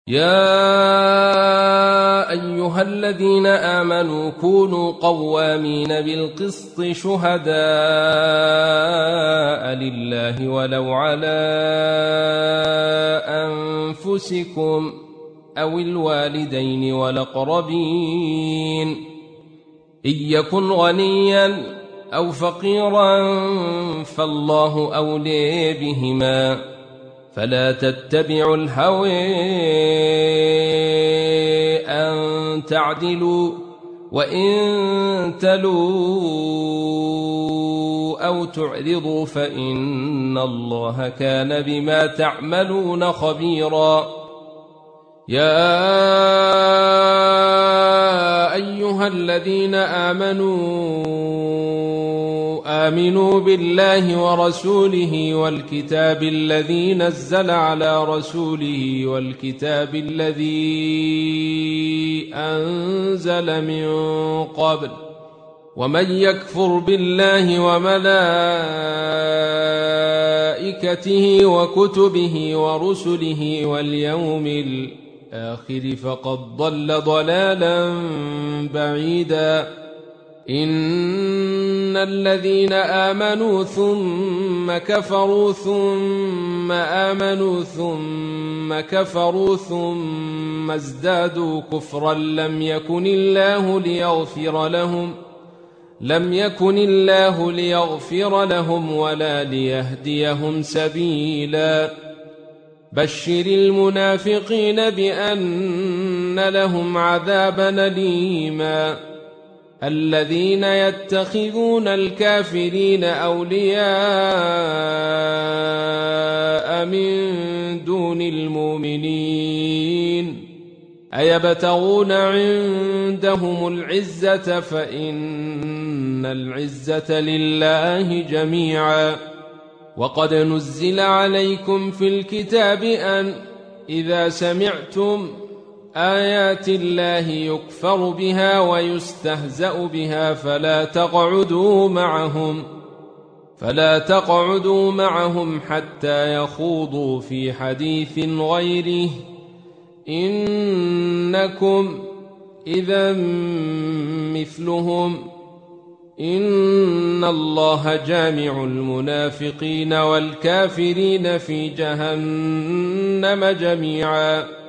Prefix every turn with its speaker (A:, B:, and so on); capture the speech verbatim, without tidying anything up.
A: يا أيها الذين آمنوا كونوا قوامين بالقسط شهداء لله ولو على أنفسكم أو الوالدين والأقربين إن يكن غنيا أو فقيرا فالله أولي بهما فلا تتبعوا الهوى أن تعدلوا وإن تلوا أو تعرضوا فإن الله كان بما تعملون خبيرا. يا أيها الذين آمنوا آمنوا بالله ورسوله والكتاب الذي نزل على رسوله والكتاب الذي أنزل من قبل ومن يكفر بالله وملائكته وكتبه ورسله واليوم الآخر فقد ضل ضلالا بعيدا. إن الذين آمنوا ثم كفروا ثم آمنوا ثم كفروا ثم ازدادوا كفرا لم يكن الله ليغفر لهم لم يكن الله ليغفر لهم ولا ليهديهم سبيلا. بشر المنافقين بأن لهم عذابا أليما. الذين يتخذون الكافرين أولياء من دون المؤمنين أيبتغون عندهم العزة فإن العزة لله جميعا. وقد نزل عليكم في الكتاب أن إذا سمعتم آيات الله يكفر بها ويستهزأ بها فلا تقعدوا معهم فلا تقعدوا معهم حتى يخوضوا في حديث غيره إنكم إذا مثلهم إن الله جامع المنافقين والكافرين في جهنم جميعا.